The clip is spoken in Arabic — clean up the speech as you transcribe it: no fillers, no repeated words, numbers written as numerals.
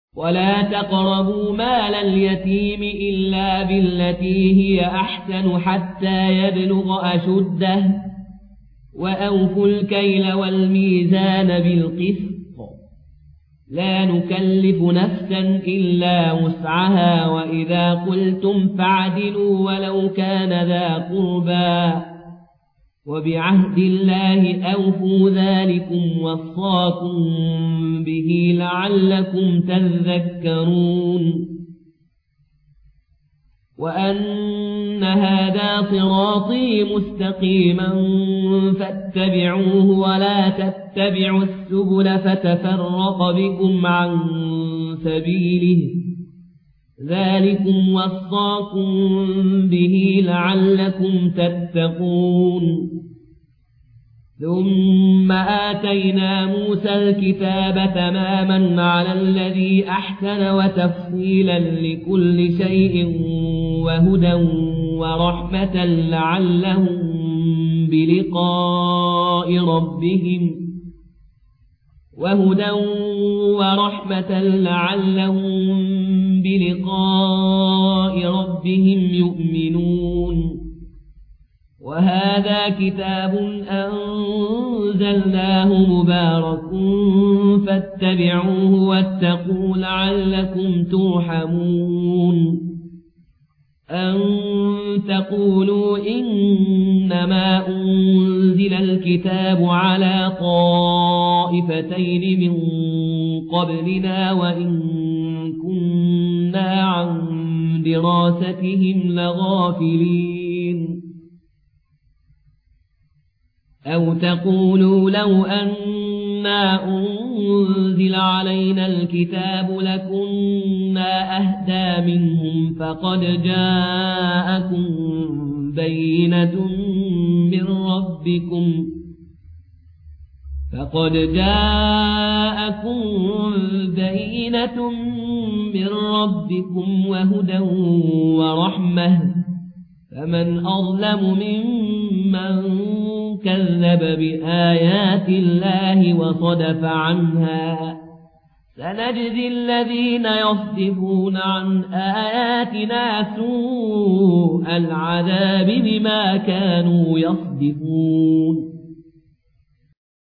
ولا تقربوا مال اليتيم إلا بالتي هي أحسن حتى يبلغ أشده وأوفوا الكيل والميزان بالقسط لا نكلف نفسا إلا وسعها وإذا قلتم فاعدلوا ولو كان ذا قربى وبعهد الله أوفوا ذلكم وصاكم به لعلكم تذكرون وأن هذا صراطي مستقيما فاتبعوه ولا تتبعوا السبل فتفرق بكم عن سبيله ذلكم وصاكم به لعلكم تتقون ثم آتينا موسى الكتاب تماما على الذي أحسن وتفصيلا لكل شيء وهدى ورحمة لعلهم بلقاء ربهم يؤمنون وهذا كتاب أنزلناه مبارك فاتبعوه واتقوا لعلكم ترحمون أن تقولوا إنما أنزل الكتاب على طائفتين من قبلنا وإن كنا عن دراستهم لغافلين أو تقولوا لو أنا أنزل علينا الكتاب لكنا أهدى منهم فقد جاءكم بينة من ربكم وهدى ورحمة فمن أظلم ممن كذب بآيات الله وصدف عنها سنجزي الذين يصدفون عن آياتنا سوء العذاب بما كانوا يصدفون